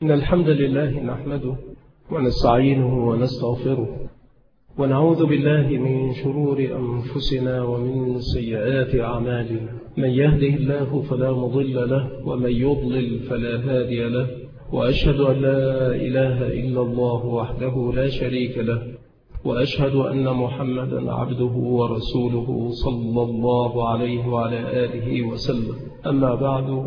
إن الحمد لله نحمده ونستعينه ونستغفره ونعوذ بالله من شرور أنفسنا ومن سيئات أعمالنا. من يهده الله فلا مضل له ومن يضلل فلا هادي له، وأشهد أن لا إله إلا الله وحده لا شريك له، وأشهد أن محمدا عبده ورسوله صلى الله عليه وعلى آله وسلم. أما بعد،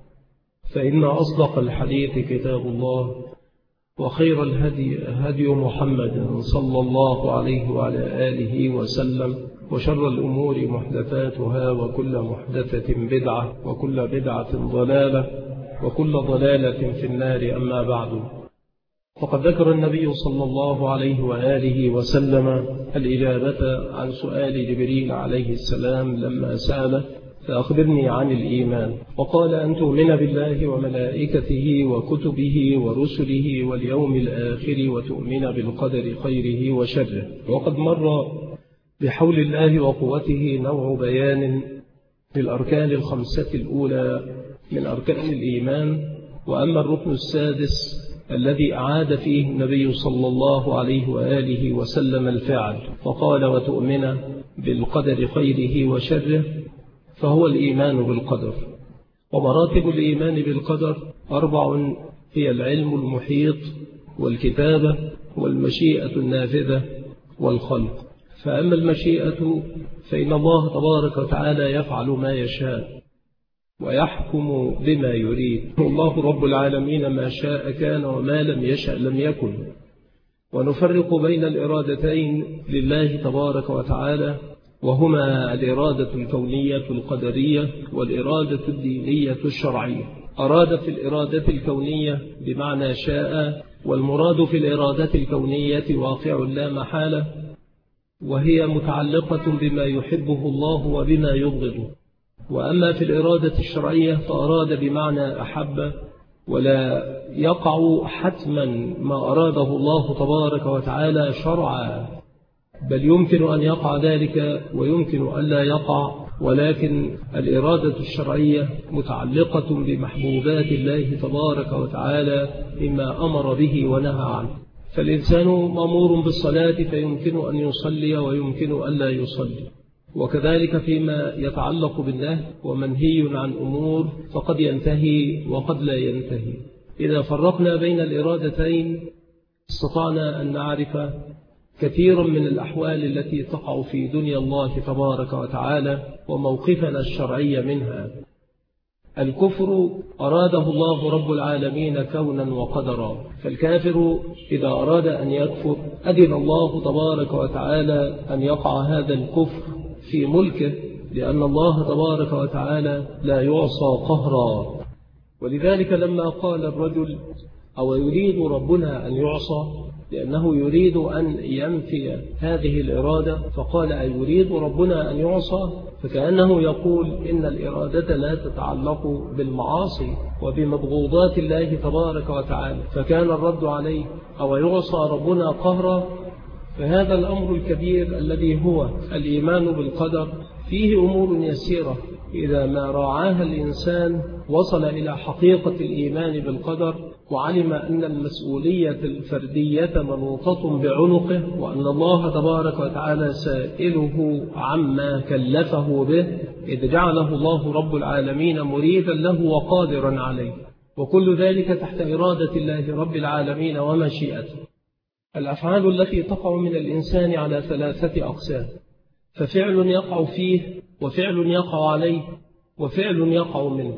فإن أصدق الحديث كتاب الله، وخير الهدي هدي محمد صلى الله عليه وعلى آله وسلم، وشر الأمور محدثاتها، وكل محدثة بدعة، وكل بدعة ضلالة، وكل ضلالة في النار. أما بعد، فقد ذكر النبي صلى الله عليه وآله وسلم الإجابة عن سؤال جبريل عليه السلام لما سأله: فأخبرني عن الإيمان. وقال: أن تؤمن بالله وملائكته وكتبه ورسله واليوم الآخر، وتؤمن بالقدر خيره وشره. وقد مر بحول الله وقوته نوع بيان للأركان الخمسة الأولى من أركان الإيمان. وأما الركن السادس الذي أعاد فيه النبي صلى الله عليه وآله وسلم الفعل، فقال: وتؤمن بالقدر خيره وشره، فهو الإيمان بالقدر. ومراتب الإيمان بالقدر 4: هي العلم المحيط، والكتابة، والمشيئة النافذة، والخلق. فأما المشيئة فإن الله تبارك وتعالى يفعل ما يشاء ويحكم بما يريد. الله رب العالمين ما شاء كان، وما لم يشأ لم يكن. ونفرق بين الإرادتين لله تبارك وتعالى، وهما الإرادة الكونية القدرية والإرادة الدينية الشرعية. أراد في الإرادة الكونية بمعنى شاء، والمراد في الإرادة الكونية واقع لا محالة، وهي متعلقة بما يحبه الله وبما يبغضه. وأما في الإرادة الشرعية فأراد بمعنى أحب، ولا يقع حتما ما أراده الله تبارك وتعالى شرعا، بل يمكن أن يقع ذلك ويمكن أن لا يقع. ولكن الإرادة الشرعية متعلقة بمحبوبات الله تبارك وتعالى مما أمر به ونهى عنه. فالإنسان مأمور بالصلاة فيمكن أن يصلي ويمكن أن لا يصلي، وكذلك فيما يتعلق بالنهي ومنهي عن أمور فقد ينتهي وقد لا ينتهي. إذا فرقنا بين الإرادتين استطعنا أن نعرف كثيرا من الأحوال التي تقع في دنيا الله تبارك وتعالى وموقفنا الشرعي منها. الكفر أراده الله رب العالمين كونا وقدرا، فالكافر إذا أراد أن يكفر أذن الله تبارك وتعالى أن يقع هذا الكفر في ملكه، لأن الله تبارك وتعالى لا يعصى قهرا. ولذلك لما قال الرجل: أو يريد ربنا أن يعصى، لأنه يريد أن ينفي هذه الإرادة، فقال: أي يريد ربنا أن يعصى، فكأنه يقول إن الإرادة لا تتعلق بالمعاصي وبمبغوضات الله تبارك وتعالى. فكان الرد عليه: أو يعصى ربنا قهرا؟ فهذا الأمر الكبير الذي هو الإيمان بالقدر فيه أمور يسيرة إذا ما راعاها الإنسان وصل إلى حقيقة الإيمان بالقدر، وعلم أن المسؤولية الفردية منوطة بعنقه، وأن الله تبارك وتعالى سائله عما كلفه به، إذ جعله الله رب العالمين مريدا له وقادرا عليه، وكل ذلك تحت إرادة الله رب العالمين ومشيئته. الأفعال التي تقع من الإنسان على 3 أقسام: ففعل يقع فيه، وفعل يقع عليه، وفعل يقع منه.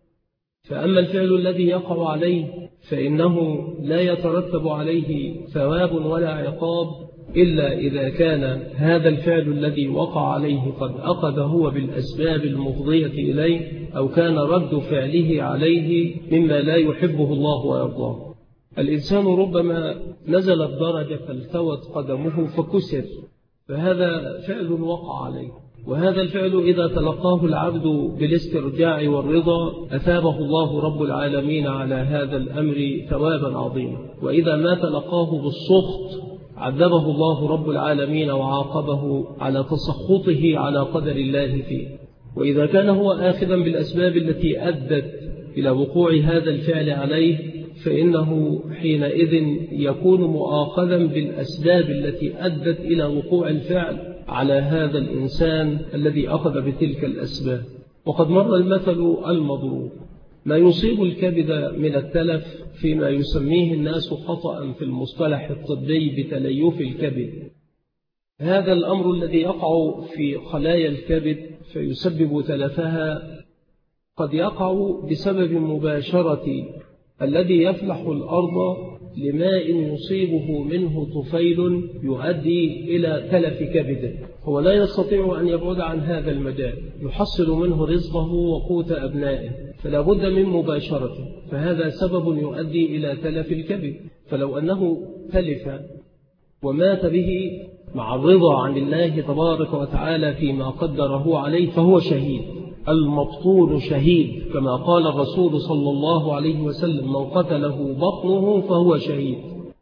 فأما الفعل الذي يقع عليه فإنه لا يترتب عليه ثواب ولا عقاب إلا إذا كان هذا الفعل الذي وقع عليه قد أخذ هو بالأسباب المفضية إليه، أو كان رد فعله عليه مما لا يحبه الله ويرضاه. الإنسان ربما نزل الدرجة فالتوت قدمه فكسر، فهذا فعل وقع عليه، وهذا الفعل إذا تلقاه العبد بالاسترجاع والرضا أثابه الله رب العالمين على هذا الأمر ثوابا عظيما. وإذا ما تلقاه بالسخط عذبه الله رب العالمين وعاقبه على تسخطه على قدر الله فيه. وإذا كان هو آخذا بالأسباب التي أدت إلى وقوع هذا الفعل عليه فإنه حينئذ يكون مؤاخذا بالأسباب التي أدت إلى وقوع الفعل على هذا الإنسان الذي أخذ بتلك الأسباب. وقد مر المثل المضروب: ما يصيب الكبد من التلف فيما يسميه الناس خطأ في المصطلح الطبي بتليف الكبد. هذا الأمر الذي يقع في خلايا الكبد فيسبب تلفها قد يقع بسبب مباشرة الذي يفلح الأرض لماء يصيبه منه طفيل يؤدي إلى تلف كبده. هو لا يستطيع أن يبعد عن هذا المجال، يحصل منه رزقه وقوت أبنائه، فلا بد من مباشرته، فهذا سبب يؤدي إلى تلف الكبد. فلو أنه تلف ومات به مع الرضا عن الله تبارك وتعالى فيما قدره عليه فهو شهيد. المبطون شهيد، كما قال الرسول صلى الله عليه وسلم: من قتله بطنه فهو شهيد.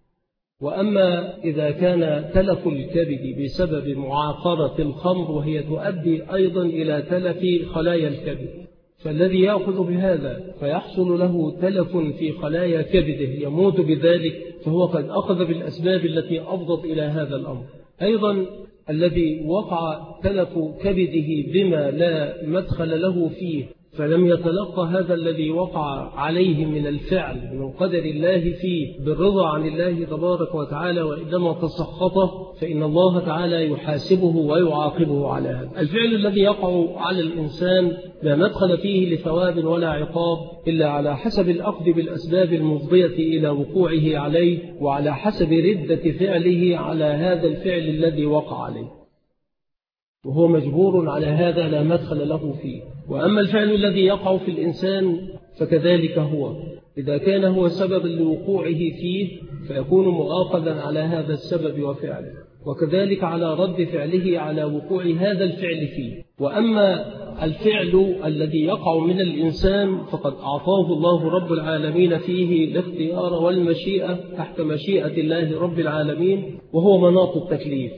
وأما إذا كان تلف الكبد بسبب معاقرة الخمر وهي تؤدي أيضا إلى تلف خلايا الكبد، فالذي يأخذ بهذا فيحصل له تلف في خلايا كبده يموت بذلك فهو قد أخذ بالأسباب التي أفضت إلى هذا الأمر. أيضا الذي وقع تلف كبده بما لا مدخل له فيه فلم يتلقى هذا الذي وقع عليه من الفعل من قدر الله فيه بالرضا عن الله تبارك وتعالى، وإنما تسخطه، فإن الله تعالى يحاسبه ويعاقبه على هذا الفعل الذي يقع على الإنسان. لا مدخل فيه لثواب ولا عقاب إلا على حسب الأخذ بالأسباب المفضية إلى وقوعه عليه، وعلى حسب ردة فعله على هذا الفعل الذي وقع عليه، وهو مجبور على هذا لا مدخل له فيه. وأما الفعل الذي يقع في الإنسان فكذلك هو، إذا كان هو سببا لوقوعه فيه فيكون مؤاخذا على هذا السبب وفعله، وكذلك على رد فعله على وقوع هذا الفعل فيه. وأما الفعل الذي يقع من الإنسان فقد أعطاه الله رب العالمين فيه الاختيار والمشيئة تحت مشيئة الله رب العالمين، وهو مناط التكليف،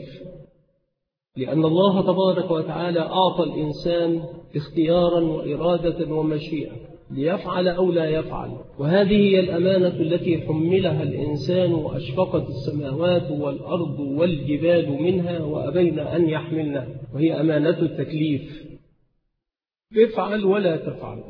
لأن الله تبارك وتعالى أعطى الإنسان اختيارا وإرادة ومشيئة ليفعل أو لا يفعل. وهذه هي الأمانة التي حملها الإنسان وأشفقت السماوات والأرض والجبال منها وأبين أن يحملنها، وهي أمانة التكليف: افعل ولا تفعل.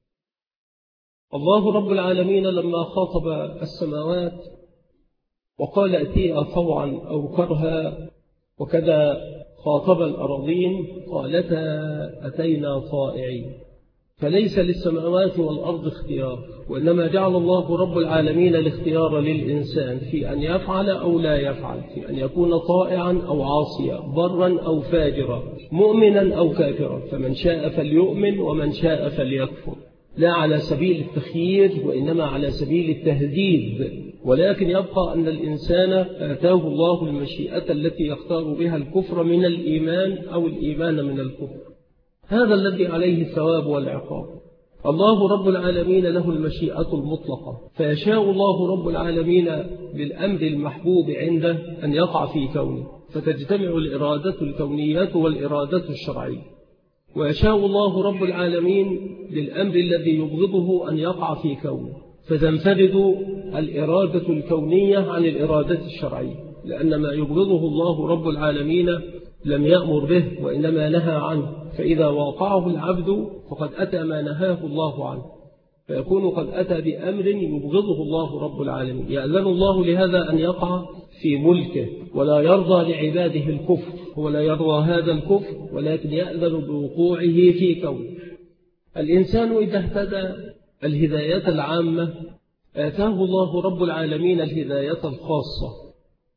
الله رب العالمين لما خاطب السماوات وقال ائتيا طوعا أو كرها، وكذا خاطب الأراضين قالتا أتينا طائعين. فليس للسماوات والأرض اختيار، وإنما جعل الله رب العالمين الاختيار للإنسان في أن يفعل أو لا يفعل، في أن يكون طائعا أو عاصيا، برا أو فاجرا، مؤمنا أو كافرا، فمن شاء فليؤمن ومن شاء فليكفر، لا على سبيل التخيير وإنما على سبيل التهديد. ولكن يبقى أن الإنسان آتاه الله المشيئة التي يختار بها الكفر من الإيمان أو الإيمان من الكفر، هذا الذي عليه الثواب والعقاب. الله رب العالمين له المشيئة المطلقة، فيشاء الله رب العالمين بالأمر المحبوب عنده أن يقع في كونه، فتجتمع الإرادة الكونية والإرادة الشرعية. ويشاء الله رب العالمين للأمر الذي يبغضه أن يقع في كونه، فتنفرد الإرادة الكونية عن الإرادة الشرعية، لأن ما يبغضه الله رب العالمين لم يأمر به وإنما نهى عنه، فإذا واقعه العبد فقد أتى ما نهاه الله عنه، فيكون قد أتى بأمر يبغضه الله رب العالمين. يأذن الله لهذا أن يقع في ملكه، ولا يرضى لعباده الكفر، هو لا يرضى هذا الكفر ولكن يأذن بوقوعه في كونه. الإنسان إذا اهتدى الهداية العامة آتاه الله رب العالمين الهداية الخاصة.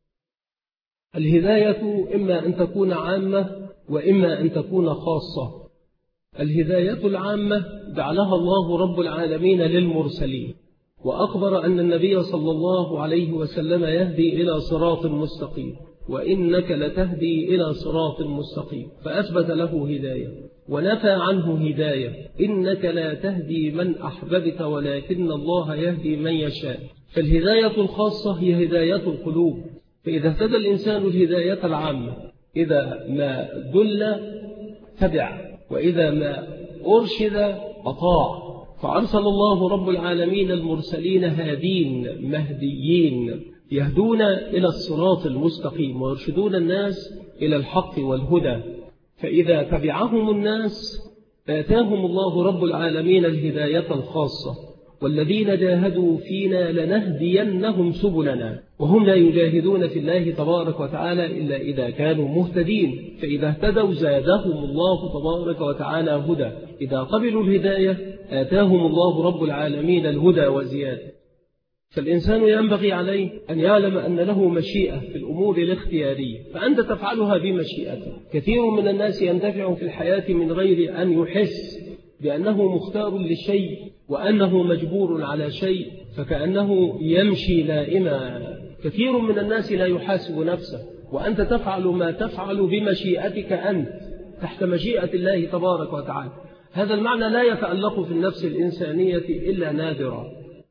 الهداية إما أن تكون عامة وإما أن تكون خاصة. الهداية العامة جعلها الله رب العالمين للمرسلين، وأخبر أن النبي صلى الله عليه وسلم يهدي إلى صراط مستقيم، وإنك لتهدي إلى صراط مستقيم، فأثبت له هداية ونفى عنه هداية: إنك لا تهدي من أحببت ولكن الله يهدي من يشاء. فالهداية الخاصة هي هداية القلوب، فإذا اهتدى الإنسان الهداية العامة إذا ما دل تبع، وإذا ما أرشد أطاع، فأرسل الله رب العالمين المرسلين هادين مهديين يهدون إلى الصراط المستقيم ويرشدون الناس إلى الحق والهدى، فإذا تبعهم الناس آتاهم الله رب العالمين الهداية الخاصة، والذين جاهدوا فينا لنهدينهم سبلنا، وهم لا يجاهدون في الله تبارك وتعالى إلا إذا كانوا مهتدين، فإذا اهتدوا زادهم الله تبارك وتعالى هدى، إذا قبلوا الهداية آتاهم الله رب العالمين الهدى وزيادة. فالإنسان ينبغي عليه أن يعلم أن له مشيئة في الأمور الاختيارية، فأنت تفعلها بمشيئتك. كثير من الناس يندفع في الحياة من غير أن يحس بأنه مختار للشيء وأنه مجبور على شيء، فكأنه يمشي لائما. كثير من الناس لا يحاسب نفسه، وأنت تفعل ما تفعل بمشيئتك أنت تحت مشيئة الله تبارك وتعالى. هذا المعنى لا يتألق في النفس الإنسانية إلا نادرا.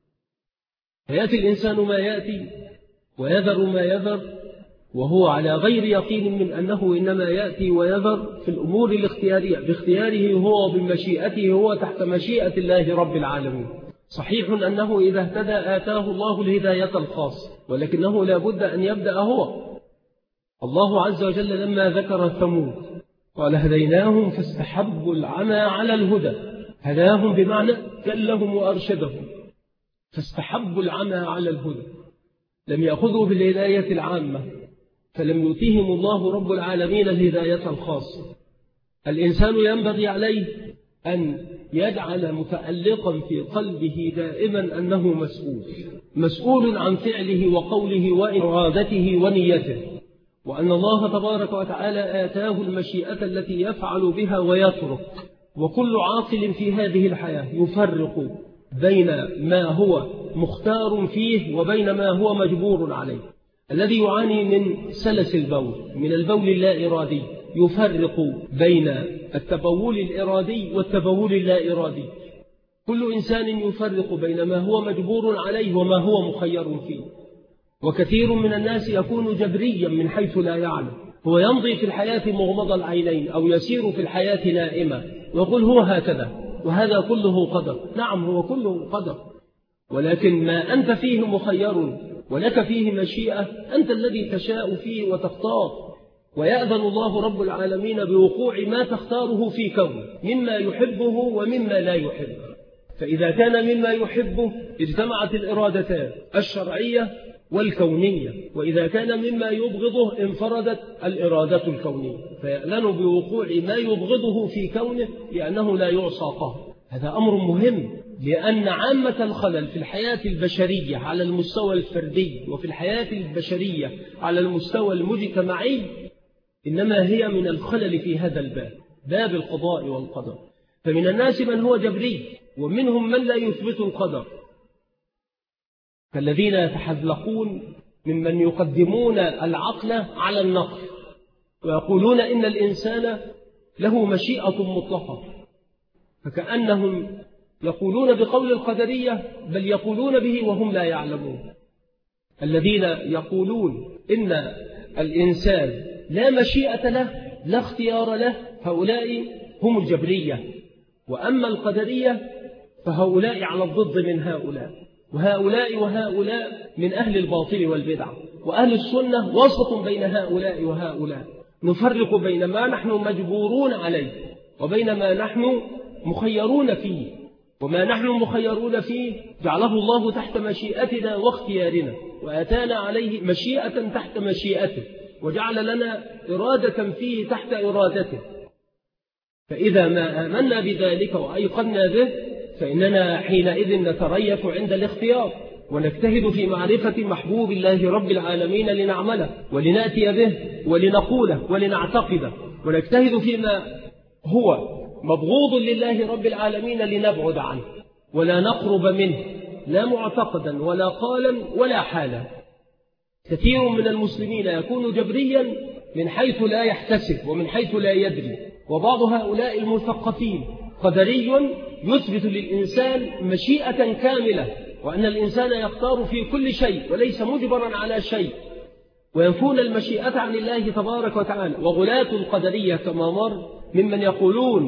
فيأتي الإنسان ما يأتي ويذر ما يذر، وهو على غير يقين من أنه إنما يأتي ويذر في الأمور الاختيارية باختياره هو وبمشيئته هو تحت مشيئة الله رب العالمين. صحيح أنه إذا اهتدى آتاه الله الهداية الخاصة، ولكنه لا بد أن يبدأ هو. الله عز وجل لما ذكر ثمود قال هديناهم فاستحبوا العمى على الهدى، هداهم بمعنى دلهم وأرشدهم، فاستحبوا العمى على الهدى، لم يأخذوا بالهداية العامة، فلم يؤتيهم الله رب العالمين الهداية الخاصة. الإنسان ينبغي عليه أن يجعل متألقا في قلبه دائما أنه مسؤول عن فعله وقوله وإرادته ونيته، وأن الله تبارك وتعالى آتاه المشيئة التي يفعل بها ويترك. وكل عاقل في هذه الحياة يفرق بين ما هو مختار فيه وبين ما هو مجبور عليه. الذي يعاني من سلس البول، من البول اللا إرادي، يفرق بين التبول الإرادي والتبول اللا إرادي. كل إنسان يفرق بين ما هو مجبور عليه وما هو مخير فيه. وكثير من الناس يكون جبريا من حيث لا يعلم، هو يمضي في الحياة مغمض العينين أو يسير في الحياة نائما ويقول هو هكذا، وهذا كله قدر. نعم هو كله قدر، ولكن ما أنت فيه مخير ولك فيه مشيئة، أنت الذي تشاء فيه وتختار، ويأذن الله رب العالمين بوقوع ما تختاره في كونه مما يحبه ومما لا يحبه. فإذا كان مما يحبه اجتمعت الإرادتان الشرعية والكونية، وإذا كان مما يبغضه انفردت الإرادة الكونية، فيأذن بوقوع ما يبغضه في كونه لأنه لا يعصى قهره. هذا أمر مهم، لأن عامة الخلل في الحياة البشرية على المستوى الفردي وفي الحياة البشرية على المستوى المجتمعي إنما هي من الخلل في هذا الباب، باب القضاء والقدر. فمن الناس من هو جبري، ومنهم من لا يثبت القدر، فالذين يتحذلقون ممن يقدمون العقل على النقل ويقولون إن الإنسان له مشيئة مطلقة، فكأنهم يقولون بقول القدرية بل يقولون به وهم لا يعلمون. الذين يقولون إن الإنسان لا مشيئة له لا اختيار له هؤلاء هم الجبرية، وأما القدرية فهؤلاء على الضد من هؤلاء، وهؤلاء وهؤلاء من أهل الباطل والبدع، وأهل السنة وسط بين هؤلاء وهؤلاء، نفرق بين ما نحن مجبورون عليه وبين ما نحن مخيرون فيه. وما نحن مخيرون فيه جعله الله تحت مشيئتنا واختيارنا، وآتانا عليه مشيئة تحت مشيئته، وجعل لنا إرادة فيه تحت إرادته. فإذا ما آمنا بذلك وأيقنا به فإننا حينئذ نتريث عند الاختيار، ونجتهد في معرفة محبوب الله رب العالمين لنعمله ولنأتي به ولنقوله ولنعتقده، ونجتهد فيما هو مبغوض لله رب العالمين لنبعد عنه ولا نقرب منه، لا معتقدا ولا قالا ولا حالا. كثير من المسلمين يكون جبريا من حيث لا يحتسب ومن حيث لا يدري، وبعض هؤلاء المثقفين قدري يثبت للإنسان مشيئة كاملة، وأن الإنسان يختار في كل شيء وليس مجبرا على شيء، وينفون المشيئة عن الله تبارك وتعالى. وغلاة القدرية كما مر ممن يقولون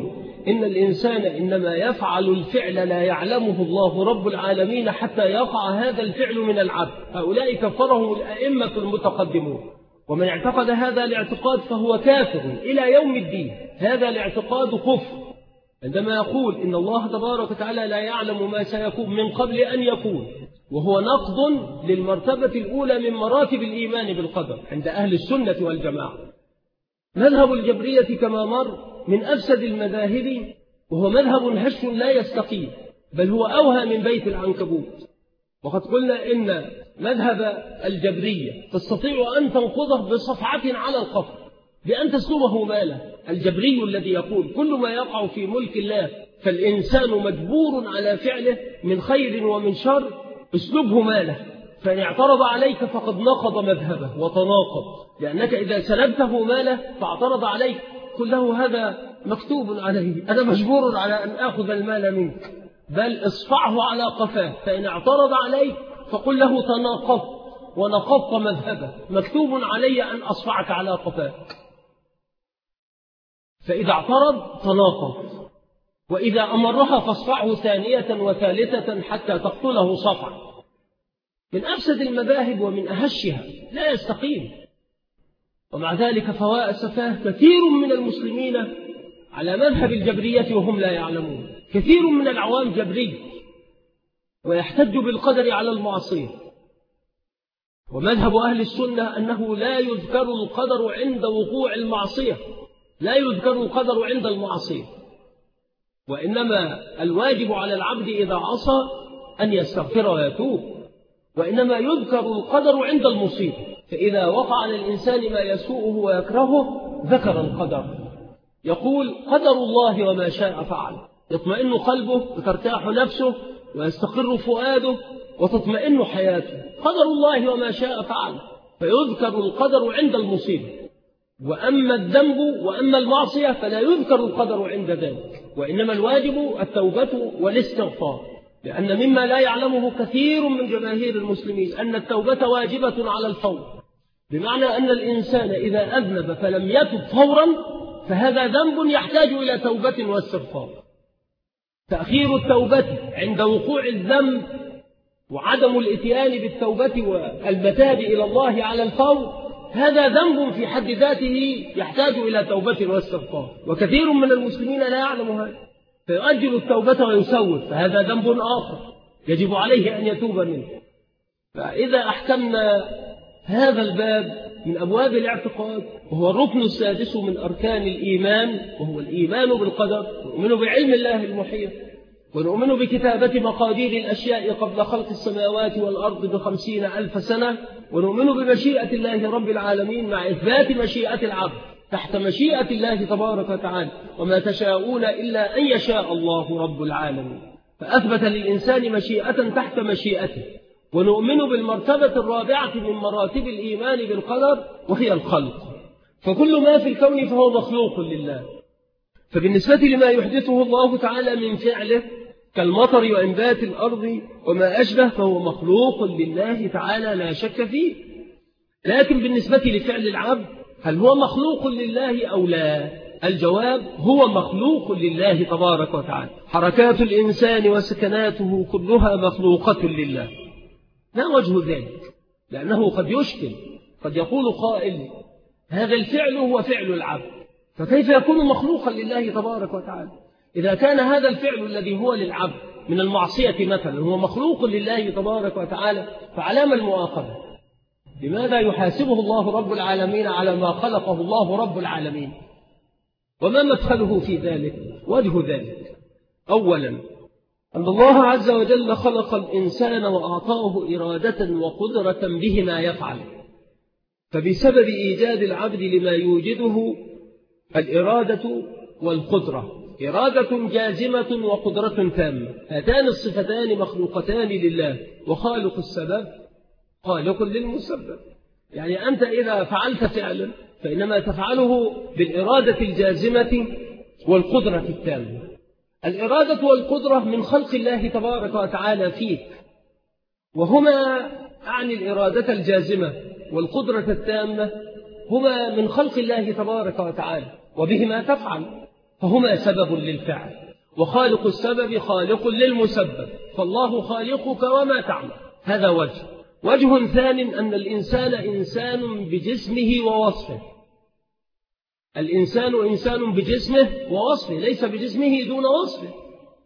إن الإنسان إنما يفعل الفعل لا يعلمه الله رب العالمين حتى يقع هذا الفعل من العبد. هؤلاء كفرهم الأئمة المتقدمون، ومن اعتقد هذا الاعتقاد فهو كافر إلى يوم الدين. هذا الاعتقاد كفر عندما يقول إن الله تبارك وتعالى لا يعلم ما سيكون من قبل أن يكون، وهو نقض للمرتبة الأولى من مراتب الإيمان بالقدر عند أهل السنة والجماعة. مذهب الجبرية كما مر من أفسد المذاهب، وهو مذهب هش لا يستقيم، بل هو أوهى من بيت العنكبوت. وقد قلنا إن مذهب الجبرية تستطيع أن تنقضه بصفعة على القفر بأن تسلبه ماله. الجبري الذي يقول كل ما يقع في ملك الله فالإنسان مجبور على فعله من خير ومن شر، اسلبه ماله، فإن اعترض عليك فقد نقض مذهبه وتناقض، لأنك إذا سلبته ماله فاعترض عليك قل له هذا مكتوب عليه، أنا مجبور على أن أخذ المال منك، بل اصفعه على قفاه. فإن اعترض عليك فقل له تناقضت ونقضت مذهبه، مكتوب علي أن أصفعك على قفاك. فإذا اعترض تناقض، وإذا أمرها فاصفعه ثانية وثالثة حتى تقتله صفعا. من أفسد المذاهب ومن أهشها، لا يستقيم. ومع ذلك فواء سفاه كثير من المسلمين على مذهب الجبرية وهم لا يعلمون. كثير من العوام جبري ويحتج بالقدر على المعصية. ومذهب أهل السنة أنه لا يذكر القدر عند وقوع المعصية، لا يذكر القدر عند المعصية، وإنما الواجب على العبد إذا عصى أن يستغفر ويتوب، وإنما يذكر القدر عند المصيبة. فإذا وقع للإنسان ما يسوءه ويكرهه ذكر القدر، يقول قدر الله وما شاء فعل، يطمئن قلبه وترتاح نفسه ويستقر فؤاده وتطمئن حياته. قدر الله وما شاء فعل، فيذكر القدر عند المصيبة. وأما الذنب وأما المعصية فلا يذكر القدر عند ذلك، وإنما الواجب التوبة والاستغفار، لأن مما لا يعلمه كثير من جماهير المسلمين أن التوبة واجبة على الفور، بمعنى أن الإنسان إذا أذنب فلم يتب فورا فهذا ذنب يحتاج إلى توبة واستغفار. تأخير التوبة عند وقوع الذنب وعدم الاتيان بالتوبة والمتاب إلى الله على الفور هذا ذنب في حد ذاته يحتاج إلى توبة واستغفار، وكثير من المسلمين لا يعلم هذا فيؤجل التوبة ويسوف، فهذا ذنب آخر يجب عليه أن يتوب منه. فإذا أحكمنا هذا الباب من أبواب الاعتقاد، وهو الركن السادس من أركان الإيمان، وهو الإيمان بالقدر، نؤمن بعلم الله المحيط، ونؤمن بكتابة مقادير الأشياء قبل خلق السماوات والأرض ب50,000 سنة، ونؤمن بمشيئة الله رب العالمين مع إثبات مشيئة العبد تحت مشيئة الله تبارك وتعالى، وما تشاءون إلا أن يشاء الله رب العالمين. فأثبت للإنسان مشيئة تحت مشيئته. ونؤمن بالمرتبة الرابعة من مراتب الإيمان بالقدر، وهي الخلق. فكل ما في الكون فهو مخلوق لله. فبالنسبة لما يحدثه الله تعالى من فعله كالمطر وإنبات الأرض وما أشبه فهو مخلوق لله تعالى لا شك فيه. لكن بالنسبة لفعل العبد هل هو مخلوق لله أو لا؟ الجواب هو مخلوق لله تبارك وتعالى. حركات الإنسان وسكناته كلها مخلوقة لله. ما وجه ذلك؟ لأنه قد يشكل، قد يقول قائل هذا الفعل هو فعل العبد، فكيف يكون مخلوقا لله تبارك وتعالى؟ إذا كان هذا الفعل الذي هو للعبد من المعصية مثلا هو مخلوق لله تبارك وتعالى، فعلام المؤاخذة؟ لماذا يحاسبه الله رب العالمين على ما خلقه الله رب العالمين؟ وما مدخله في ذلك؟ وجه ذلك أولا أن الله عز وجل خلق الإنسان وأعطاه إرادة وقدرة به ما يفعل، فبسبب إيجاد العبد لما يوجده الإرادة والقدرة، إرادة جازمة وقدرة تامة، هاتان الصفتان مخلوقتان لله، وخالق السبب خالق للمسبب. يعني أنت إذا فعلت فعلا فإنما تفعله بالإرادة الجازمة والقدرة التامة. الإرادة والقدرة من خلق الله تبارك وتعالى فيك، وهما أعني الإرادة الجازمة والقدرة التامة هما من خلق الله تبارك وتعالى، وبهما تفعل. فهما سبب للفعل، وخالق السبب خالق للمسبب، فالله خالقك وما تعمل. هذا وجه ثاني أن الإنسان إنسان بجسمه ووصفه. الإنسان إنسان بجسمه ووصفه، ليس بجسمه دون وصفه.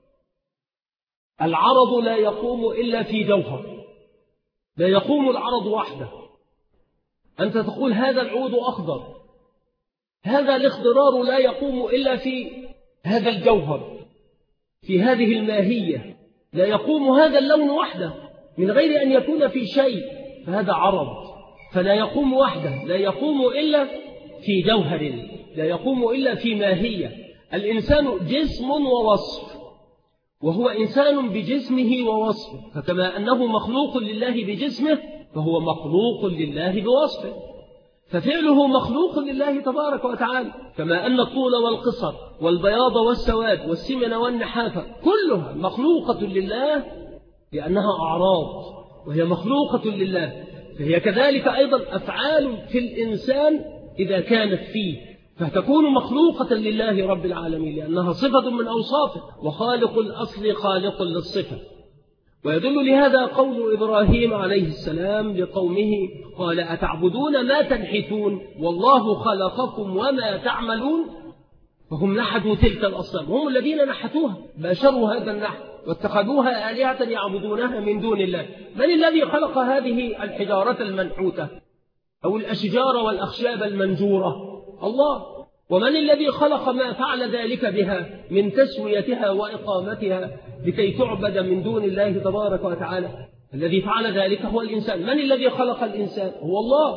العرض لا يقوم إلا في جوهر، لا يقوم العرض وحده. أنت تقول هذا العود أخضر، هذا الاخضرار لا يقوم إلا في هذا الجوهر، في هذه الماهية. لا يقوم هذا اللون وحده من غير أن يكون في شيء، فهذا عرض. فلا يقوم وحده، لا يقوم إلا في جوهر، لا يقوم إلا في ماهية. الإنسان جسم ووصف، وهو إنسان بجسمه ووصفه، فكما أنه مخلوق لله بجسمه فهو مخلوق لله بوصفه، ففعله مخلوق لله تبارك وتعالى. كما أن الطول والقصر والبياض والسواد والسمن والنحافة كلها مخلوقة لله لأنها أعراض، وهي مخلوقة لله. فهي كذلك أيضا أفعال في الإنسان إذا كانت فيه فتكون مخلوقة لله رب العالمين، لأنها صفة من أوصافه، وخالق الأصل خالق للصفة. ويدل لهذا قول إبراهيم عليه السلام لقومه: قال أتعبدون ما تنحتون والله خلقكم وما تعملون. فهم نحتوا تلك الأصنام، هم الذين نحتوها، باشروا هذا النحت واتخذوها آلهة يعبدونها من دون الله. من الذي خلق هذه الحجارة المنحوتة أو الأشجار والأخشاب المنجورة؟ الله. ومن الذي خلق ما فعل ذلك بها من تسويتها وإقامتها لكي تعبد من دون الله تبارك وتعالى؟ الذي فعل ذلك هو الإنسان. من الذي خلق الإنسان؟ هو الله.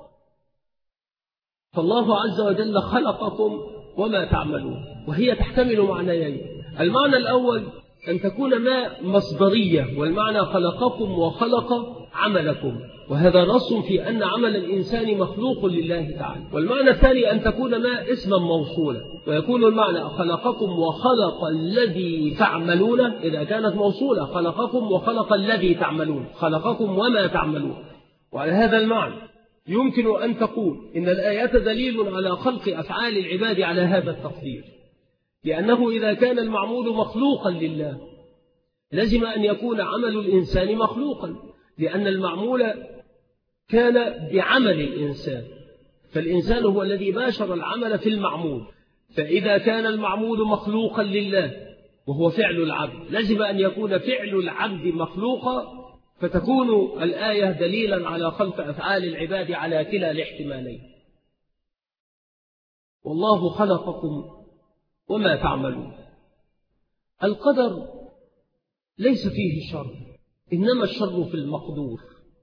فالله عز وجل خلقكم وما تعملون، وهي تحتمل معنيين. المعنى الأول أن تكون ما مصدرية، والمعنى خلقكم وخلق عملكم، وهذا نص في أن عمل الإنسان مخلوق لله تعالى. والمعنى الثاني أن تكون ما اسما موصولا، ويكون المعنى خلقكم وخلق الذي تعملون إذا كانت موصولة، خلقكم وخلق الذي تعملون، خلقكم وما تعملون. وعلى هذا المعنى يمكن أن تقول إن الآيات دليل على خلق أفعال العباد على هذا التقدير، لأنه إذا كان المعمول مخلوقا لله لازم أن يكون عمل الإنسان مخلوقا، لأن المعمول كان بعمل الإنسان، فالإنسان هو الذي باشر العمل في المعمول. فإذا كان المعمول مخلوقا لله وهو فعل العبد لازم أن يكون فعل العبد مخلوقا، فتكون الآية دليلا على خلق أفعال العباد على كلا الاحتمالين. والله خلقكم وما تعملون. القدر ليس فيه شر، إنما الشر في المقدور.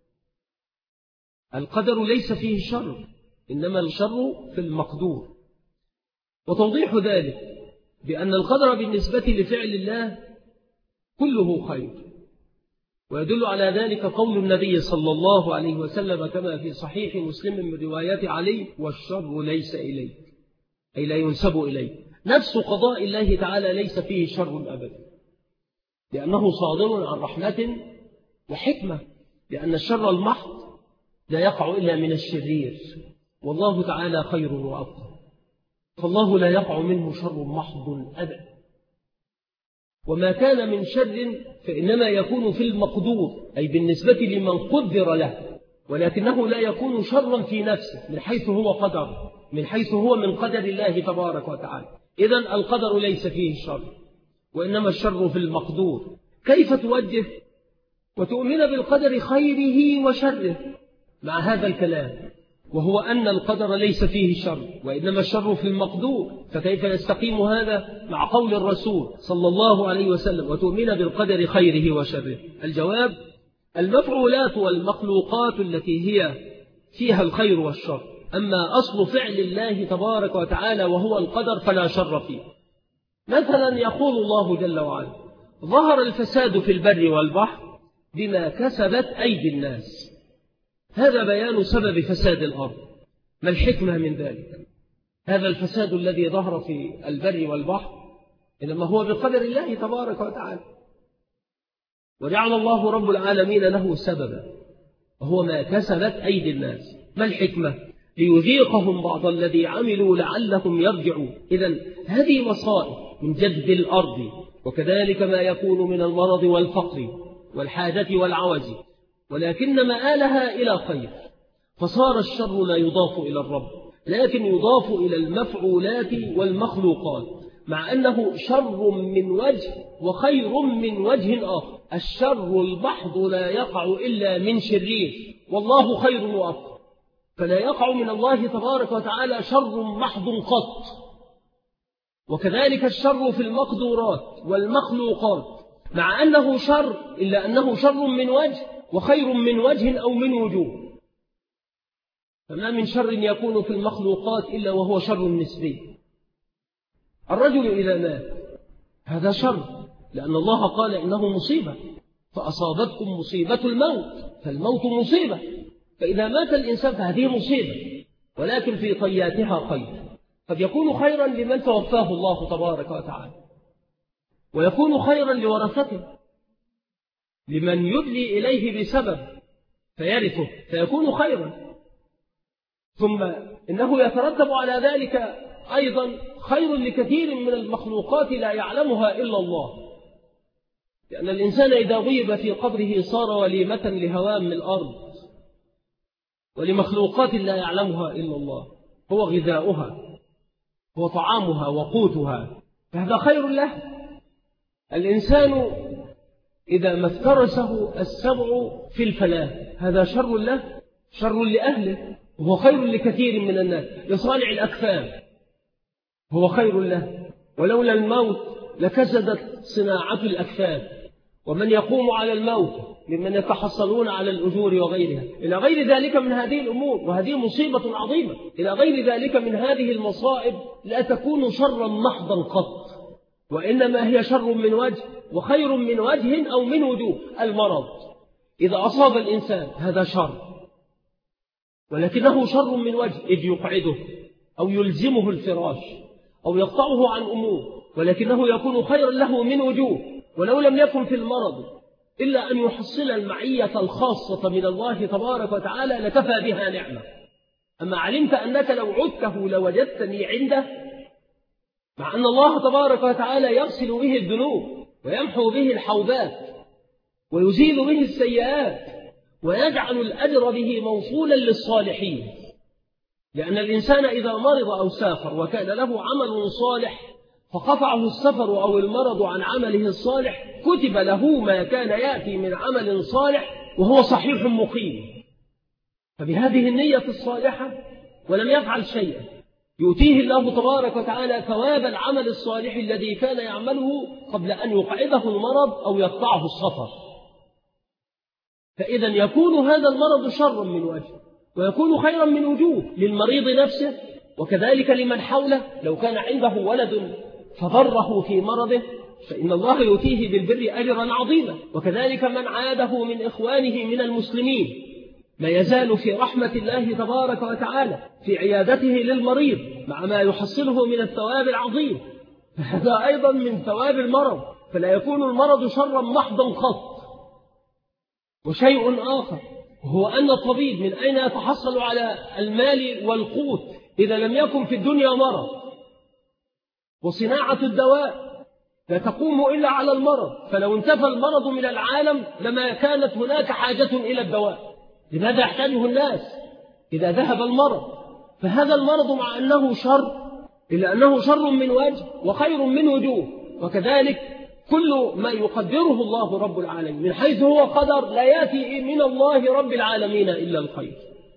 القدر ليس فيه شر، إنما الشر في المقدور. وتوضيح ذلك بأن القدر بالنسبة لفعل الله كله خير، ويدل على ذلك قول النبي صلى الله عليه وسلم كما في صحيح مسلم من روايات علي: والشر ليس إليك، أي لا ينسب إليك. نفس قضاء الله تعالى ليس فيه شر أبدا، لأنه صادر عن رحمة وحكمة، لأن الشر المحض لا يقع إلا من الشرير، والله تعالى خير وأفضل، فالله لا يقع منه شر محض أبدا. وما كان من شر فإنما يكون في المقدور، أي بالنسبة لمن قدر له، ولكنه لا يكون شرا في نفسه من حيث هو قدر، من حيث هو من قدر الله تبارك وتعالى. إذن القدر ليس فيه شر، وإنما الشر في المقدور. كيف توجه وتؤمن بالقدر خيره وشره مع هذا الكلام، وهو أن القدر ليس فيه شر وإنما الشر في المقدور؟ فكيف يستقيم هذا مع قول الرسول صلى الله عليه وسلم: وتؤمن بالقدر خيره وشره؟ الجواب: المفعولات والمخلوقات التي هي فيها الخير والشر، أما أصل فعل الله تبارك وتعالى وهو القدر فلا شر فيه. مثلا يقول الله جل وعلا: ظهر الفساد في البر والبحر بما كسبت أيدي الناس. هذا بيان سبب فساد الأرض. ما الحكمة من ذلك؟ هذا الفساد الذي ظهر في البر والبحر إنما هو بقدر الله تبارك وتعالى، وجعل الله رب العالمين له سببا وهو ما كسبت أيدي الناس. ما الحكمة؟ ليذيقهم بعض الذي عملوا لعلهم يرجعون. إذن هذه مصائب من جذب الأرض، وكذلك ما يكون من المرض والفقر والحاجة والعوز، ولكن مآلها إلى خير، فصار الشر لا يضاف إلى الرب لكن يضاف إلى المفعولات والمخلوقات، مع أنه شر من وجه وخير من وجه آخر. الشر البحض لا يقع إلا من شرير، والله خير وأفضل، فلا يقع من الله تبارك وتعالى شر محض قط. وكذلك الشر في المقدورات والمخلوقات، مع أنه شر إلا أنه شر من وجه وخير من وجه أو من وجوه. فما من شر يكون في المخلوقات إلا وهو شر نسبي. الرجل إذا مات هذا شر، لأن الله قال إنه مصيبة، فأصابتكم مصيبة الموت، فالموت مصيبة. فإذا مات الإنسان فهذه مصيبة، ولكن في طياتها خير، قد يكون خيرا لمن توفاه الله تبارك وتعالى، ويكون خيرا لورثته، لمن يدلي إليه بسبب فيرثه فيكون خيرا. ثم إنه يترتب على ذلك أيضا خير لكثير من المخلوقات لا يعلمها إلا الله، لأن الإنسان إذا غيب في قبره صار وليمة لهوام الأرض ولمخلوقات لا يعلمها إلا الله، هو غذاؤها، هو طعامها وقوتها، فهذا خير له. الإنسان إذا ما افترسه السبع في الفلاة هذا شر له، شر لأهله، وهو خير لكثير من الناس. لصانع الأكفان هو خير له، ولولا الموت لكسدت صناعة الأكفان، ومن يقوم على الموت ممن يتحصلون على الأجور وغيرها، إلى غير ذلك من هذه الأمور، وهذه مصيبة عظيمة. إلى غير ذلك من هذه المصائب لا تكون شرا محضا قط، وإنما هي شر من وجه وخير من وجه أو من وجوه. المرض إذا أصاب الإنسان هذا شر، ولكنه شر من وجه، إذ يقعده أو يلزمه الفراش أو يقطعه عن أمور، ولكنه يكون خيرا له من وجوه. ولو لم يكن في المرض إلا أن يحصل المعية الخاصة من الله تبارك وتعالى لكفى بها نعمة. أما علمت أنك لو عدته لوجدتني عنده، مع أن الله تبارك وتعالى يغسل به الذنوب ويمحو به الحوبات ويزيل به السيئات ويجعل الأجر به موصولا للصالحين، لأن الإنسان إذا مرض أو سافر وكان له عمل صالح فقطعه السفر أو المرض عن عمله الصالح، كتب له ما كان يأتي من عمل صالح وهو صحيح مقيم. فبهذه النية الصالحة ولم يفعل شيئا يؤتيه الله تبارك وتعالى ثواب العمل الصالح الذي كان يعمله قبل أن يقعده المرض أو يقطعه السفر. فإذا يكون هذا المرض شرا من وجه ويكون خيرا من وجوه للمريض نفسه، وكذلك لمن حوله. لو كان عنده ولد فضره في مرضه فإن الله يؤتيه بالبر أجرا عظيما، وكذلك من عاده من إخوانه من المسلمين ما يزال في رحمة الله تبارك وتعالى في عيادته للمريض مع ما يحصله من الثواب العظيم، فهذا أيضا من ثواب المرض، فلا يكون المرض شرا محضا قط. وشيء آخر هو أن الطبيب من أين يتحصل على المال والقوت إذا لم يكن في الدنيا مرض؟ وصناعة الدواء لا تقوم إلا على المرض، فلو انتفى المرض من العالم لما كانت هناك حاجة إلى الدواء. لماذا يحتاجه الناس إذا ذهب المرض؟ فهذا المرض مع أنه شر إلا أنه شر من وجه وخير من وجوه، وكذلك كل ما يقدره الله رب العالمين من حيث هو قدر لا يأتي من الله رب العالمين إلا الخير.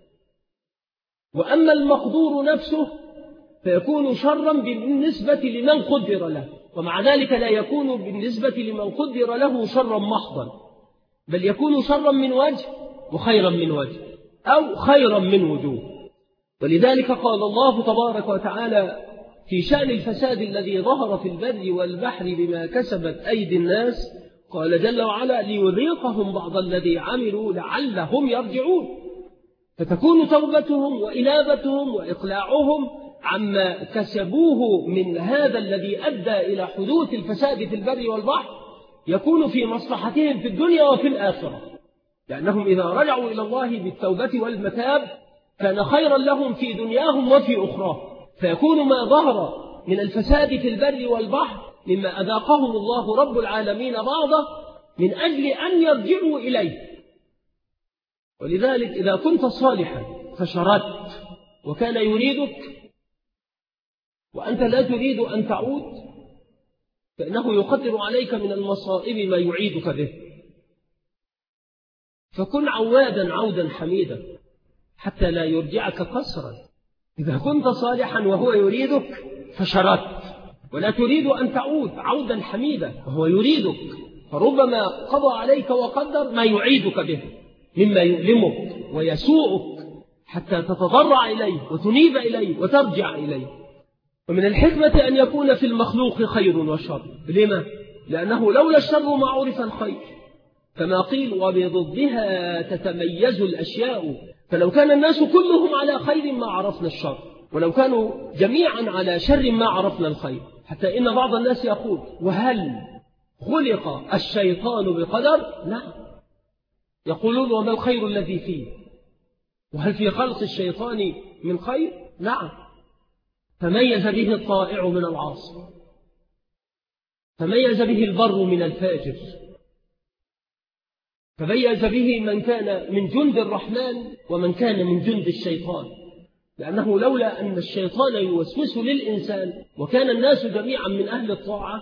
وأما المقدور نفسه فيكون شرا بالنسبة لمن قدر له، ومع ذلك لا يكون بالنسبة لمن قدر له شرا محضا، بل يكون شرا من وجه وخيرا من وجه أو خيرا من وجوه. ولذلك قال الله تبارك وتعالى في شأن الفساد الذي ظهر في البر والبحر بما كسبت أيدي الناس، قال جل وعلا ليذيقهم بعض الذي عملوا لعلهم يرجعون. فتكون توبتهم وإنابتهم وإقلاعهم عما كسبوه من هذا الذي أدى إلى حدوث الفساد في البر والبحر يكون في مصلحتهم في الدنيا وفي الآخرة، لأنهم إذا رجعوا إلى الله بالتوبة والمتاب كان خيرا لهم في دنياهم وفي أخراهم، فيكون ما ظهر من الفساد في البر والبحر مما أذاقهم الله رب العالمين بعضه من أجل أن يرجعوا إليه. ولذلك إذا كنت صالحا فشردت وكان يريدك وأنت لا تريد أن تعود، فإنه يقدر عليك من المصائب ما يعيدك به. فكن عوادا عودا حميدا حتى لا يرجعك قصرا. إذا كنت صالحا وهو يريدك فشردت، ولا تريد أن تعود عودا حميدا وهو يريدك، فربما قضى عليك وقدر ما يعيدك به مما يؤلمك ويسوءك حتى تتضرع إليه وتنيب إليه وترجع إليه. ومن الحكمة أن يكون في المخلوق خير وشر. لما؟ لأنه لولا الشر ما عرف الخير، كما قيل وبضدها تتميز الأشياء. فلو كان الناس كلهم على خير ما عرفنا الشر، ولو كانوا جميعا على شر ما عرفنا الخير. حتى إن بعض الناس يقول وهل خلق الشيطان بقدر؟ نعم. يقولون وما الخير الذي فيه؟ وهل في خلق الشيطان من خير؟ نعم. تميز به الطائع من العاصي، تميز به البر من الفاجر، تميز به من كان من جند الرحمن ومن كان من جند الشيطان. لأنه لولا أن الشيطان يوسوس للإنسان وكان الناس جميعا من أهل الطاعة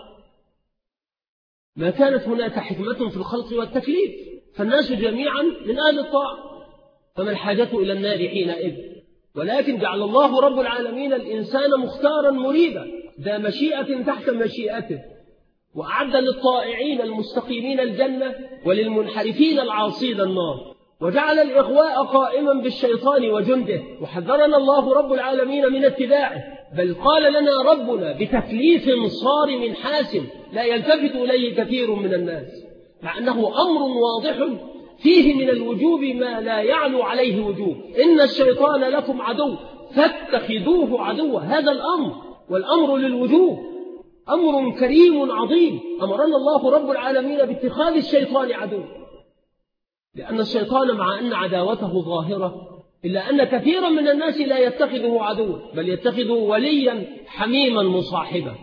ما كانت هناك حكمة في الخلق والتكليف، فالناس جميعا من أهل الطاعة، فما الحاجة إلى النار حينئذ؟ ولكن جعل الله رب العالمين الإنسان مختارا مريدا ذا مشيئة تحت مشيئته، وأعد للطائعين المستقيمين الجنة وللمنحرفين العاصين النار، وجعل الإغواء قائما بالشيطان وجنده، وحذرنا الله رب العالمين من اتباعه، بل قال لنا ربنا بتكليف صارم حاسم لا يلتفت إليه كثير من الناس، مع أنه أمر واضح فيه من الوجوب ما لا يعلو عليه وجوب. إن الشيطان لكم عدو فاتخذوه عدوا. هذا الأمر، والأمر للوجوب أمر كريم عظيم. أمرنا الله رب العالمين باتخاذ الشيطان عدو، لأن الشيطان مع أن عداوته ظاهرة إلا أن كثيرا من الناس لا يتخذه عدوا، بل يتخذه وليا حميما مصاحبا.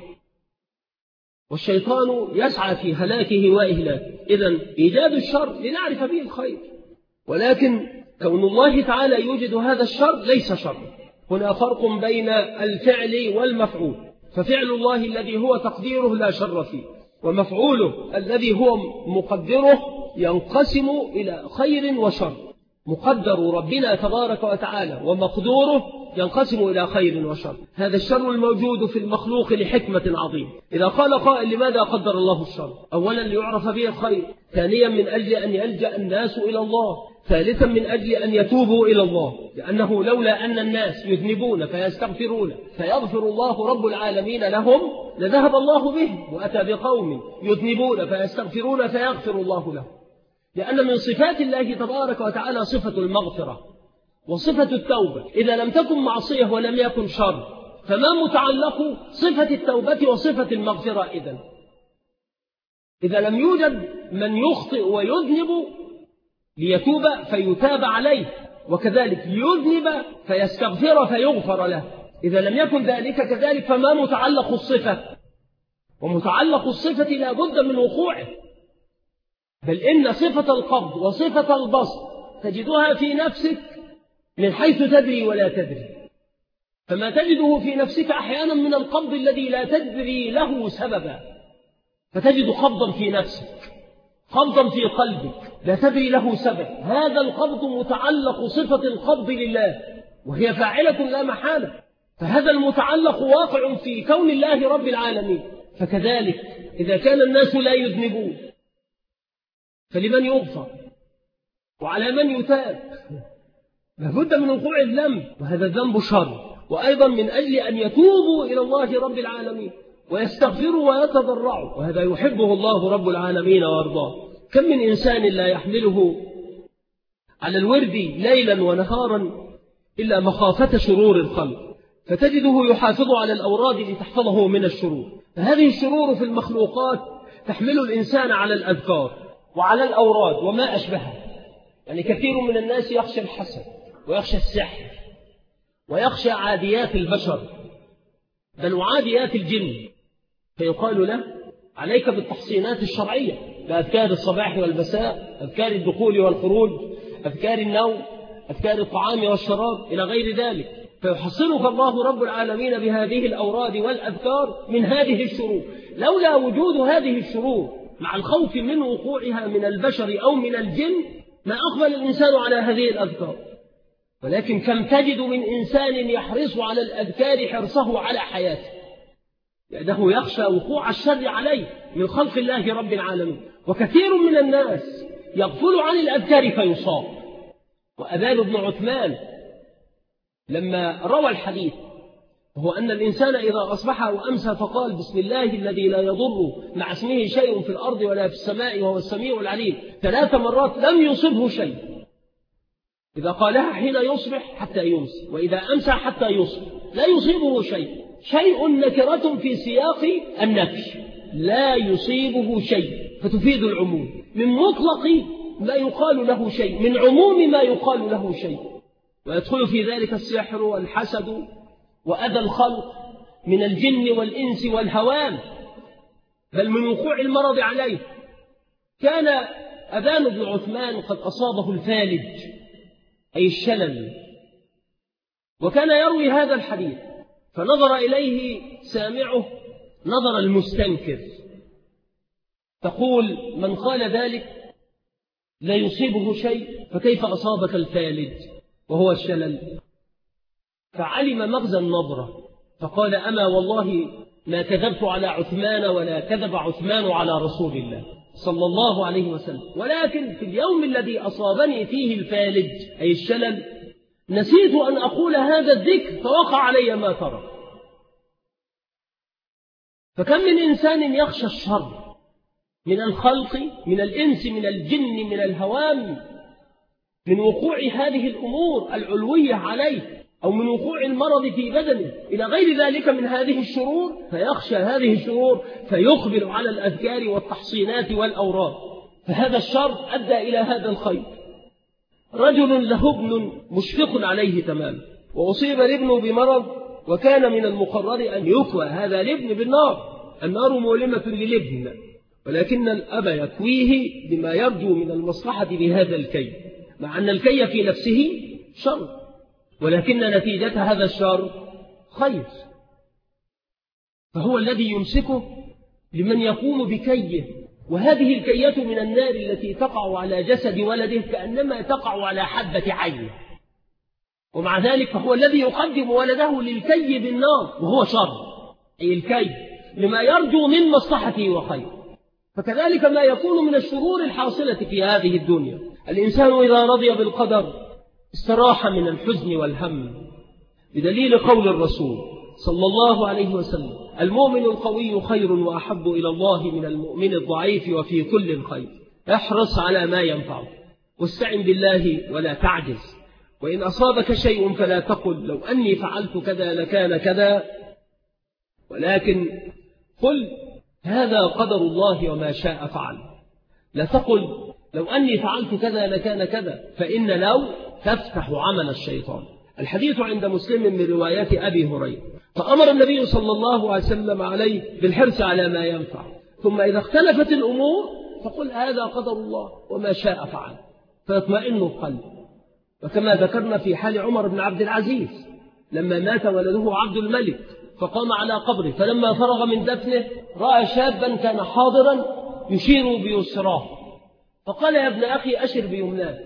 والشيطان يسعى في هلاكه وإهلاكه. إذن إيجاد الشر لنعرف به الخير، ولكن كون الله تعالى يوجد هذا الشر ليس شر. هنا فرق بين الفعل والمفعول، ففعل الله الذي هو تقديره لا شر فيه، ومفعوله الذي هو مقدره ينقسم إلى خير وشر. مقدر ربنا تبارك وتعالى ومقدوره ينقسم إلى خير وشر. هذا الشر الموجود في المخلوق لحكمة عظيمة. إذا قال قائل لماذا قدر الله الشر؟ أولا ليعرف به الخير، ثانيا من أجل أن يلجأ الناس إلى الله، ثالثا من أجل أن يتوبوا إلى الله، لأنه لولا أن الناس يذنبون فيستغفرون فيغفر الله رب العالمين لهم لذهب الله بهم، وأتى بقوم يذنبون فيستغفرون فيغفر الله لهم. لأن من صفات الله تبارك وتعالى صفة المغفرة وصفة التوبة. إذا لم تكن معصية ولم يكن شر، فما متعلق صفة التوبة وصفة المغفرة؟ إذا لم يوجد من يخطئ ويذنب ليتوب فيتاب عليه، وكذلك يذنب فيستغفر فيغفر له، إذا لم يكن ذلك كذلك فما متعلق الصفة؟ ومتعلق الصفة لا بد من وقوعه. بل إن صفة القبض وصفة البسط تجدها في نفسك من حيث تدري ولا تدري، فما تجده في نفسك أحيانا من القبض الذي لا تدري له سببا، فتجد قبضا في نفسك، قبضا في قلبك لا تدري له سبب. هذا القبض متعلق صفة القبض لله، وهي فاعلة لا محالة، فهذا المتعلق واقع في كون الله رب العالمين. فكذلك إذا كان الناس لا يذنبون فلمن يغفر وعلى من يتاب؟ لابد من وقوع الذنب، وهذا الذنب شر. وأيضا من أجل أن يتوبوا إلى الله رب العالمين ويستغفروا ويتضرعوا، وهذا يحبه الله رب العالمين وارضاه. كم من إنسان لا يحمله على الورد ليلا ونهارا إلا مخافة شرور الخلق، فتجده يحافظ على الأوراد لتحفظه من الشرور. فهذه الشرور في المخلوقات تحمل الإنسان على الأذكار وعلى الأوراد وما أشبهها. يعني كثير من الناس يخشى الحسد ويخشى السحر ويخشى عاديات البشر بل وعاديات الجن، فيقال له عليك بالتحصينات الشرعية بأذكار الصباح والمساء، أذكار الدخول والخروج، أذكار النوم، أذكار الطعام والشراب إلى غير ذلك، فيحصنك الله رب العالمين بهذه الأوراد والأذكار من هذه الشرور. لولا وجود هذه الشرور مع الخوف من وقوعها من البشر أو من الجن ما أقبل الإنسان على هذه الأذكار. ولكن كم تجد من إنسان يحرص على الأذكار حرصه على حياته، لأنه يخشى وقوع الشر عليه من خلق الله رب العالمين. وكثير من الناس يغفل عن الأذكار فيصاب. وأبان بن عثمان لما روى الحديث وهو أن الإنسان إذا أصبح وأمسى فقال بسم الله الذي لا يضر مع اسمه شيء في الأرض ولا في السماء وهو السميع العليم 3 مرات لم يصبه شيء، إذا قالها حين يصبح حتى يمسي، وإذا أمسى حتى يصبح لا يصيبه شيء. شيء نكرة في سياق النفي، لا يصيبه شيء، فتفيد العموم من مطلق ما يقال له شيء، من عموم ما يقال له شيء. ويدخل في ذلك السحر والحسد وأذى الخلق من الجن والإنس والهوام، بل من وقوع المرض عليه. كان أبان بن عثمان قد أصابه الفالج أي الشلل، وكان يروي هذا الحديث، فنظر إليه سامعه نظر المستنكر، تقول من قال ذلك لا يصيبه شيء فكيف أصابك الفالج وهو الشلل؟ فعلم مغزى النظرة فقال أما والله ما كذبت على عثمان ولا كذب عثمان على رسول الله صلى الله عليه وسلم، ولكن في اليوم الذي أصابني فيه الفالج أي الشلل نسيت أن أقول هذا الذكر فوقع علي ما ترى. فكم من إنسان يخشى الشر من الخلق، من الإنس، من الجن، من الهوام، من وقوع هذه الأمور العلوية عليه، أو من وقوع المرض في بدنه إلى غير ذلك من هذه الشرور، فيخشى هذه الشرور فيقبل على الأذكار والتحصينات والأوراد، فهذا الشر أدى إلى هذا الخير. رجل له ابن مشفق عليه تماما، وأصيب الابن بمرض، وكان من المقرر أن يكوى هذا الابن بالنار، النار مؤلمة للابن، ولكن الأب يكويه بما يرجو من المصلحة بهذا الكي، مع أن الكي في نفسه شر، ولكن نتيجة هذا الشر خير. فهو الذي يمسكه لمن يقوم بكيه، وهذه الكية من النار التي تقع على جسد ولده كأنما تقع على حبة عين، ومع ذلك فهو الذي يقدم ولده للكي بالنار وهو شر، أي الكي لما يرجو من مصلحته وخير. فكذلك ما يكون من الشرور الحاصلة في هذه الدنيا. الإنسان إذا رضي بالقدر استراح من الحزن والهم، بدليل قول الرسول صلى الله عليه وسلم المؤمن القوي خير وأحب إلى الله من المؤمن الضعيف وفي كل خير. احرص على ما ينفعك واستعن بالله ولا تعجز، وإن أصابك شيء فلا تقل لو أني فعلت كذا لكان كذا، ولكن قل هذا قدر الله وما شاء فعل. لا تقل لو أني فعلت كذا لكان كذا، فإن لو تفتح عمل الشيطان. الحديث عند مسلم من روايات أبي هريرة. فأمر النبي صلى الله عليه وسلم عليه بالحرص على ما ينفع، ثم إذا اختلفت الأمور فقل هذا قدر الله وما شاء فعل، فيطمئن القلب. وكما ذكرنا في حال عمر بن عبد العزيز لما مات ولده عبد الملك، فقام على قبره، فلما فرغ من دفنه رأى شابا كان حاضرا يشير بيسراه، فقال يا ابن أخي أشر بيمناك،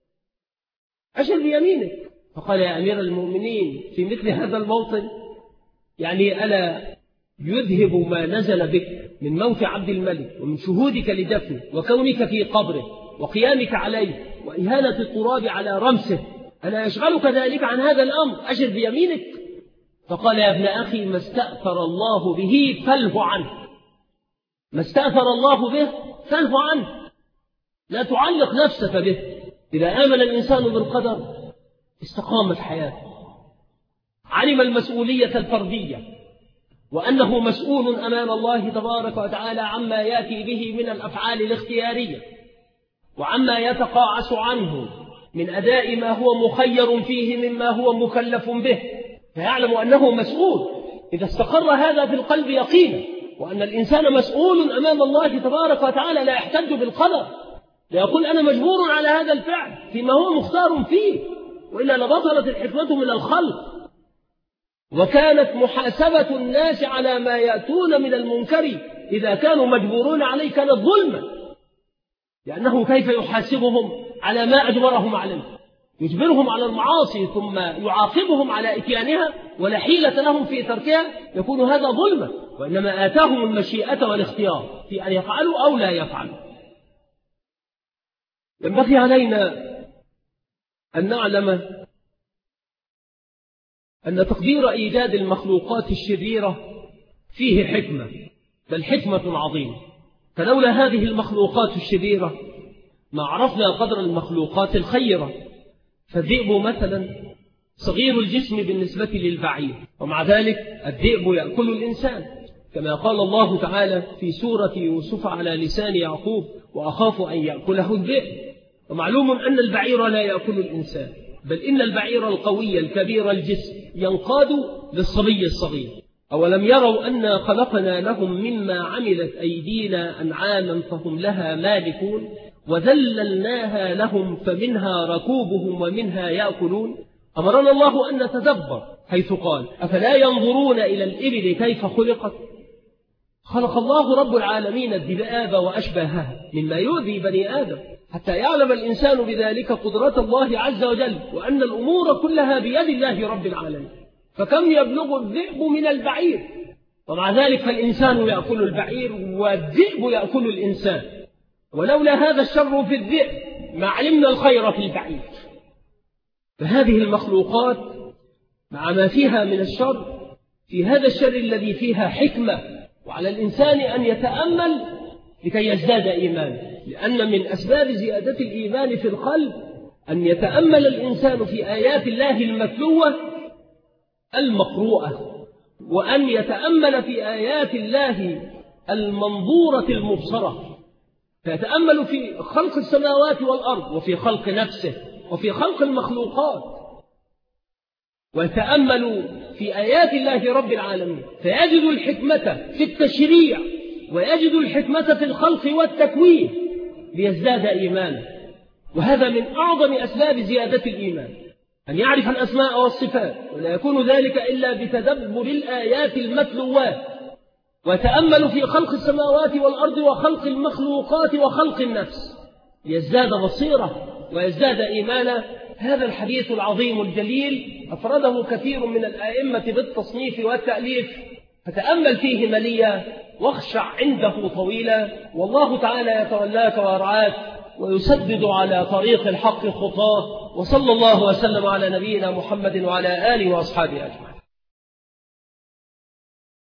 أشر بيمينك. فقال يا أمير المؤمنين في مثل هذا الموطن يعني ألا يذهب ما نزل بك من موت عبد الملك ومن شهودك لدفنه وكونك في قبره وقيامك عليه وإهانة التراب على رمسه، ألا يشغلك ذلك عن هذا الأمر؟ أشر بيمينك. فقال يا ابن أخي ما استأثر الله به فله عنه، ما استأثر الله به فله عنه، لا تعلق نفسك به. إذا آمن الإنسان بالقدر استقامت حياته، علم المسؤولية الفردية وأنه مسؤول أمام الله تبارك وتعالى عما يأتي به من الأفعال الاختيارية وعما يتقاعس عنه من أداء ما هو مخير فيه مما هو مكلف به، فيعلم أنه مسؤول. إذا استقر هذا في القلب يقينا، وأن الإنسان مسؤول أمام الله تبارك وتعالى، لا يحتج بالقدر، لا يقول أنا مجبور على هذا الفعل فيما هو مختار فيه، وإلا لبطلت الحكمة من الخلق. وكانت محاسبة الناس على ما يأتون من المنكر إذا كانوا مجبورون عليه كانت ظلما، لأنه كيف يحاسبهم على ما أجبرهم عليه؟ يجبرهم على المعاصي ثم يعاقبهم على إتيانها ولا حيلة لهم في تركها، يكون هذا ظلما. وإنما آتاهم المشيئة والاختيار في أن يفعلوا أو لا يفعلوا. ينبغي علينا أن نعلم أن تقدير إيجاد المخلوقات الشريرة فيه حكمة، بل حكمة عظيمة. فلولا هذه المخلوقات الشريرة ما عرفنا قدر المخلوقات الخيرة. فالذئب مثلا صغير الجسم بالنسبة للبعير، ومع ذلك الذئب يأكل الإنسان، كما قال الله تعالى في سورة يوسف على لسان يعقوب: وأخاف أن يأكله الذئب. ومعلوم أن البعير لا يأكل الإنسان، بل إن البعير القوي الكبير الجسم ينقاد للصبي الصغير. أولم يروا أنا خلقنا لهم مما عملت أيدينا أنعاما فهم لها مالكون وذللناها لهم فمنها ركوبهم ومنها يأكلون. أمرنا الله أن نتدبر حيث قال: أفلا ينظرون إلى الإبل كيف خلقت. خلق الله رب العالمين الذئاب وأشباهها مما يؤذي بني آدم، حتى يعلم الإنسان بذلك قدرة الله عز وجل، وأن الأمور كلها بيد الله رب العالمين. فكم يبلغ الذئب من البعير، ومع ذلك فالإنسان يأكل البعير والذئب يأكل الإنسان. ولولا هذا الشر في الذئب ما علمنا الخير في البعير. فهذه المخلوقات مع ما فيها من الشر، في هذا الشر الذي فيها حكمة، وعلى الإنسان أن يتأمل لكي يزداد إيمانا، لأن من أسباب زيادة الإيمان في القلب أن يتأمل الإنسان في آيات الله المتلوة المقروءة، وأن يتأمل في آيات الله المنظورة المبصرة، فيتأمل في خلق السماوات والأرض، وفي خلق نفسه، وفي خلق المخلوقات، ويتأمل في آيات الله رب العالمين، فيجد الحكمة في التشريع، ويجد الحكمة في الخلق والتكوين ليزداد إيمانا. وهذا من أعظم أسباب زيادة الإيمان، أن يعرف الأسماء والصفات، ولا يكون ذلك إلا بتدبر الآيات المتلوات، ويتأمل في خلق السماوات والأرض وخلق المخلوقات وخلق النفس ليزداد بصيرة ويزداد إيمانا. هذا الحديث العظيم الجليل أفرده كثير من الآئمة بالتصنيف والتأليف، فتأمل فيه مليا واخشع عنده طويلا، والله تعالى يتولاك ويرعاك ويسدد على طريق الحق خطاه. وصلى الله وسلم على نبينا محمد وعلى آله وأصحابه أجمعين.